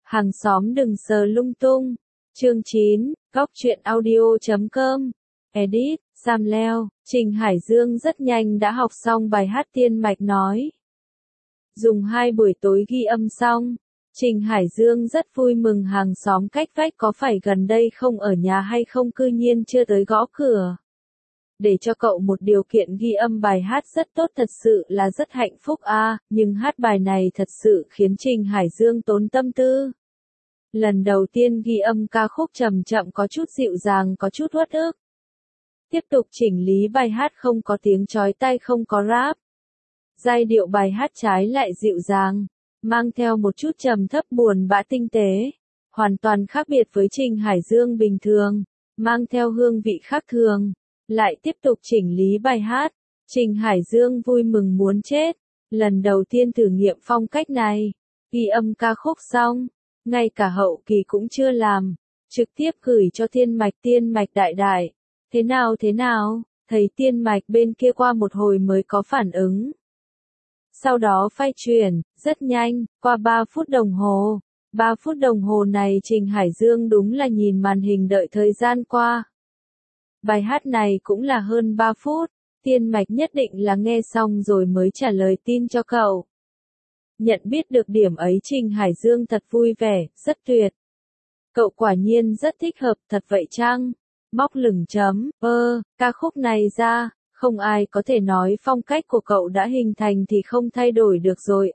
Hàng xóm đừng sờ lung tung. Chương 9, Góc truyện audio.com. Edit, Sam Leo, Trình Hải Dương rất nhanh đã học xong bài hát Tiên Mạch nói. Dùng 2 buổi tối ghi âm xong, Trình Hải Dương rất vui mừng hàng xóm cách vách có phải gần đây không ở nhà hay không cư nhiên chưa tới gõ cửa. Để cho cậu một điều kiện ghi âm bài hát rất tốt thật sự là rất hạnh phúc nhưng hát bài này thật sự khiến Trình Hải Dương tốn tâm tư. Lần đầu tiên ghi âm ca khúc chậm chậm có chút dịu dàng có chút uất ức. Tiếp tục chỉnh lý bài hát không có tiếng chói tai không có rap. Giai điệu bài hát trái lại dịu dàng, mang theo một chút trầm thấp buồn bã tinh tế. Hoàn toàn khác biệt với Trình Hải Dương bình thường, mang theo hương vị khác thường. Lại tiếp tục chỉnh lý bài hát, Trình Hải Dương vui mừng muốn chết. Lần đầu tiên thử nghiệm phong cách này, ghi âm ca khúc xong, ngay cả hậu kỳ cũng chưa làm, trực tiếp gửi cho Tiên Mạch đại đại. Thế nào, thấy Tiên Mạch bên kia qua một hồi mới có phản ứng. Sau đó phai chuyển, rất nhanh, qua 3 phút đồng hồ. 3 phút đồng hồ này Trình Hải Dương đúng là nhìn màn hình đợi thời gian qua. Bài hát này cũng là hơn 3 phút, Tiên Mạch nhất định là nghe xong rồi mới trả lời tin cho cậu. Nhận biết được điểm ấy Trình Hải Dương thật vui vẻ, rất tuyệt. Cậu quả nhiên rất thích hợp thật vậy chăng? Móc lửng chấm, ca khúc này ra, không ai có thể nói phong cách của cậu đã hình thành thì không thay đổi được rồi,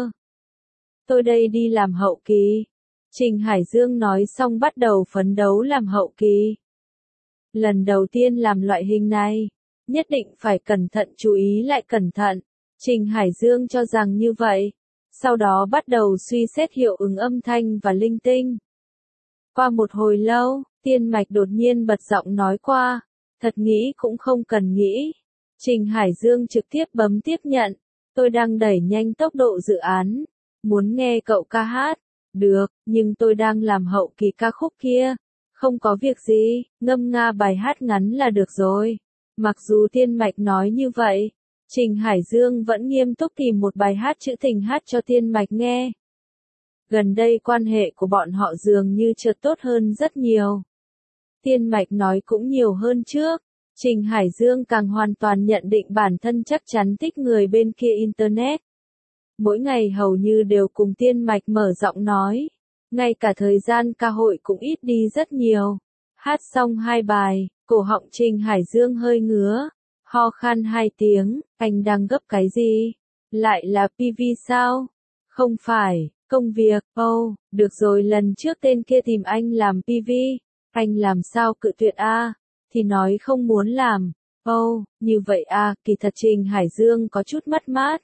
Tôi đây đi làm hậu kỳ. Trình Hải Dương nói xong bắt đầu phấn đấu làm hậu kỳ. Lần đầu tiên làm loại hình này, nhất định phải cẩn thận chú ý lại cẩn thận. Trình Hải Dương cho rằng như vậy. Sau đó bắt đầu suy xét hiệu ứng âm thanh và linh tinh. Qua một hồi lâu, Tiên Mạch đột nhiên bật giọng nói qua. Thật nghĩ cũng không cần nghĩ. Trình Hải Dương trực tiếp bấm tiếp nhận. Tôi đang đẩy nhanh tốc độ dự án. Muốn nghe cậu ca hát. Được, nhưng tôi đang làm hậu kỳ ca khúc kia. Không có việc gì, ngâm nga bài hát ngắn là được rồi. Mặc dù Tiên Mạch nói như vậy, Trình Hải Dương vẫn nghiêm túc tìm một bài hát trữ tình hát cho Tiên Mạch nghe. Gần đây quan hệ của bọn họ dường như chợt tốt hơn rất nhiều. Tiên Mạch nói cũng nhiều hơn trước. Trình Hải Dương càng hoàn toàn nhận định bản thân chắc chắn thích người bên kia Internet. Mỗi ngày hầu như đều cùng Tiên Mạch mở giọng nói. Ngay cả thời gian ca hội cũng ít đi rất nhiều. Hát xong 2 bài, cổ họng Trình Hải Dương hơi ngứa. Ho khan 2 tiếng, anh đang gấp cái gì? Lại là PV sao? Không phải, công việc, được rồi lần trước tên kia tìm anh làm PV. Anh làm sao cự tuyệt thì nói không muốn làm. Như vậy kỳ thật Trình Hải Dương có chút mất mát.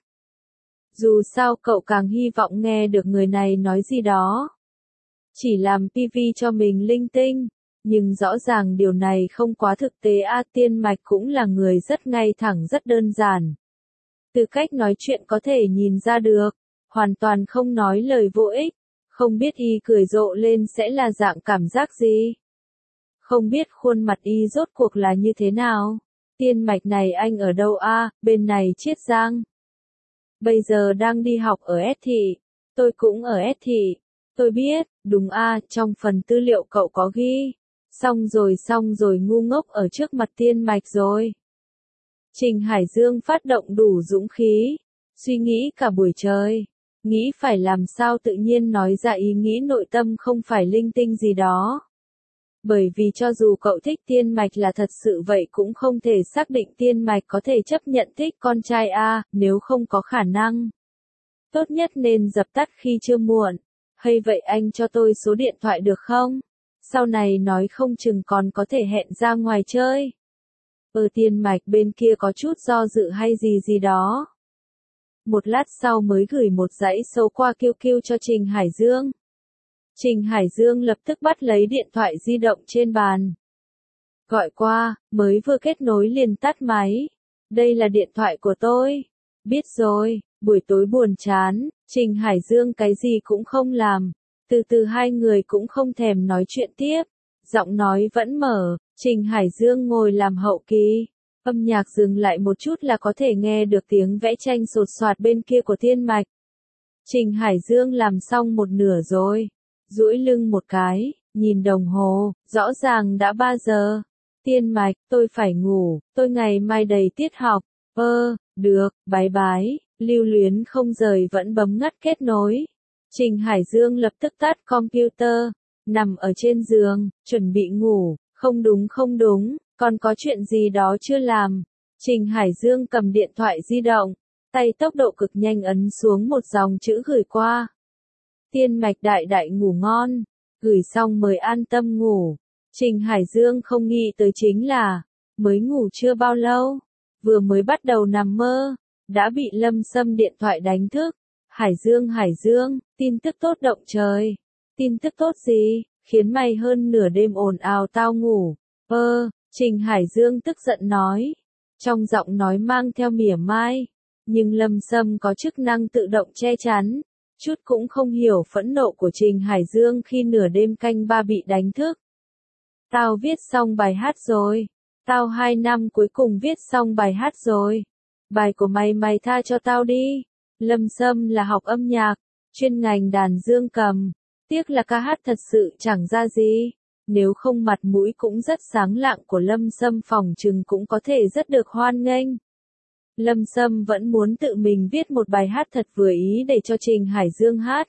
Dù sao cậu càng hy vọng nghe được người này nói gì đó. Chỉ làm PV cho mình linh tinh, nhưng rõ ràng điều này không quá thực tế Tiên Mạch cũng là người rất ngay thẳng rất đơn giản. Từ cách nói chuyện có thể nhìn ra được, hoàn toàn không nói lời vô ích, không biết y cười rộ lên sẽ là dạng cảm giác gì. Không biết khuôn mặt y rốt cuộc là như thế nào. Tiên Mạch này anh ở đâu bên này Chiết Giang. Bây giờ đang đi học ở S thị, tôi cũng ở S thị. Tôi biết, đúng trong phần tư liệu cậu có ghi. Xong rồi ngu ngốc ở trước mặt Tiên Mạch rồi. Trình Hải Dương phát động đủ dũng khí. Suy nghĩ cả buổi trời. Nghĩ phải làm sao tự nhiên nói ra ý nghĩ nội tâm không phải linh tinh gì đó. Bởi vì cho dù cậu thích Tiên Mạch là thật sự vậy cũng không thể xác định Tiên Mạch có thể chấp nhận thích con trai nếu không có khả năng. Tốt nhất nên dập tắt khi chưa muộn. Hay vậy anh cho tôi số điện thoại được không? Sau này nói không chừng còn có thể hẹn ra ngoài chơi. Tiên Mạch bên kia có chút do dự hay gì đó. Một lát sau mới gửi một dãy số qua QQ cho Trình Hải Dương. Trình Hải Dương lập tức bắt lấy điện thoại di động trên bàn. Gọi qua, mới vừa kết nối liền tắt máy. Đây là điện thoại của tôi. Biết rồi, buổi tối buồn chán, Trình Hải Dương cái gì cũng không làm. Từ từ hai người cũng không thèm nói chuyện tiếp. Giọng nói vẫn mở, Trình Hải Dương ngồi làm hậu kỳ. Âm nhạc dừng lại một chút là có thể nghe được tiếng vẽ tranh sột soạt bên kia của Tiên Mạch. Trình Hải Dương làm xong một nửa rồi. duỗi lưng một cái, nhìn đồng hồ, rõ ràng đã 3 giờ. Tiên Mạch, tôi phải ngủ, tôi ngày mai đầy tiết học. Được, bái bái, Lưu Luyến không rời vẫn bấm ngắt kết nối. Trình Hải Dương lập tức tắt computer, nằm ở trên giường, chuẩn bị ngủ. Không đúng, còn có chuyện gì đó chưa làm. Trình Hải Dương cầm điện thoại di động, tay tốc độ cực nhanh ấn xuống một dòng chữ gửi qua. Tiên Mạch đại đại ngủ ngon, gửi xong mới an tâm ngủ. Trình Hải Dương không nghĩ tới chính là, mới ngủ chưa bao lâu, vừa mới bắt đầu nằm mơ, đã bị Lâm Sâm điện thoại đánh thức. Hải Dương, tin tức tốt động trời. Tin tức tốt gì, khiến mày hơn nửa đêm ồn ào tao ngủ. Trình Hải Dương tức giận nói, trong giọng nói mang theo mỉa mai, nhưng Lâm Sâm có chức năng tự động che chắn, chút cũng không hiểu phẫn nộ của Trình Hải Dương khi nửa đêm canh 3 bị đánh thức. Tao viết xong bài hát rồi, tao 2 năm cuối cùng viết xong bài hát rồi. Bài của mày tha cho tao đi. Lâm Sâm là học âm nhạc, chuyên ngành đàn dương cầm, tiếc là ca hát thật sự chẳng ra gì. Nếu không mặt mũi cũng rất sáng lạng của Lâm Sâm phỏng chừng cũng có thể rất được hoan nghênh. Lâm Sâm vẫn muốn tự mình viết một bài hát thật vừa ý để cho Trình Hải Dương hát.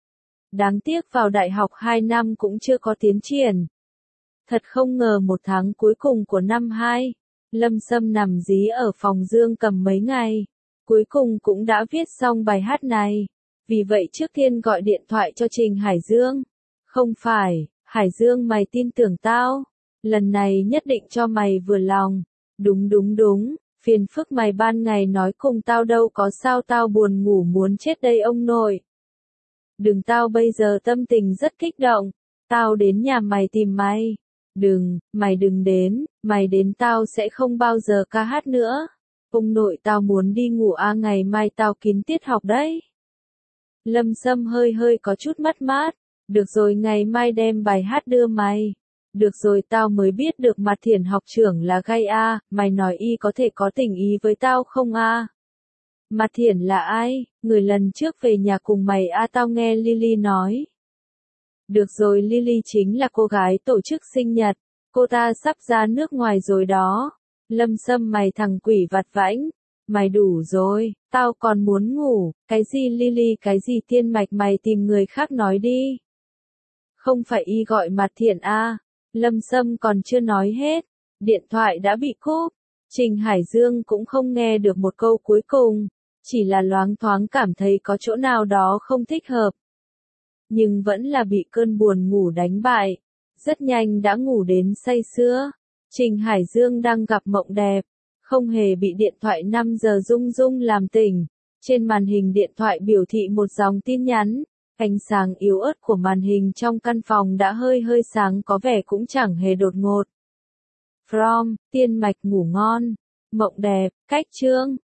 Đáng tiếc vào đại học 2 năm cũng chưa có tiến triển. Thật không ngờ một tháng cuối cùng của năm 2, Lâm Sâm nằm dí ở phòng dương cầm mấy ngày. Cuối cùng cũng đã viết xong bài hát này. Vì vậy trước tiên gọi điện thoại cho Trình Hải Dương. Không phải, Hải Dương mày tin tưởng tao. Lần này nhất định cho mày vừa lòng. Đúng, phiền phức mày ban ngày nói cùng tao đâu có sao tao buồn ngủ muốn chết đây ông nội. Đừng tao bây giờ tâm tình rất kích động. Tao đến nhà mày tìm mày. Mày đừng đến, mày đến tao sẽ không bao giờ ca hát nữa. Ông nội tao muốn đi ngủ ngày mai tao kín tiết học đấy. Lâm Sâm hơi có chút mất mát. Được rồi ngày mai đem bài hát đưa mày. Được rồi tao mới biết được Mặt Thiển học trưởng là gay mày nói y có thể có tình ý với tao không Mặt Thiển là ai? Người lần trước về nhà cùng mày tao nghe Lily nói. Được rồi Lily chính là cô gái tổ chức sinh nhật, cô ta sắp ra nước ngoài rồi đó. Lâm Sâm mày thằng quỷ vặt vãnh, mày đủ rồi, tao còn muốn ngủ, cái gì Lily cái gì Tiên Mạch mày tìm người khác nói đi. Không phải y gọi Mặt Thiển Lâm Sâm còn chưa nói hết, điện thoại đã bị cúp. Trình Hải Dương cũng không nghe được một câu cuối cùng, chỉ là loáng thoáng cảm thấy có chỗ nào đó không thích hợp. Nhưng vẫn là bị cơn buồn ngủ đánh bại, rất nhanh đã ngủ đến say sưa. Trình Hải Dương đang gặp mộng đẹp, không hề bị điện thoại 5 giờ rung rung làm tỉnh. Trên màn hình điện thoại biểu thị một dòng tin nhắn, ánh sáng yếu ớt của màn hình trong căn phòng đã hơi sáng có vẻ cũng chẳng hề đột ngột. From, Tiên Mạch ngủ ngon, mộng đẹp, cách chương.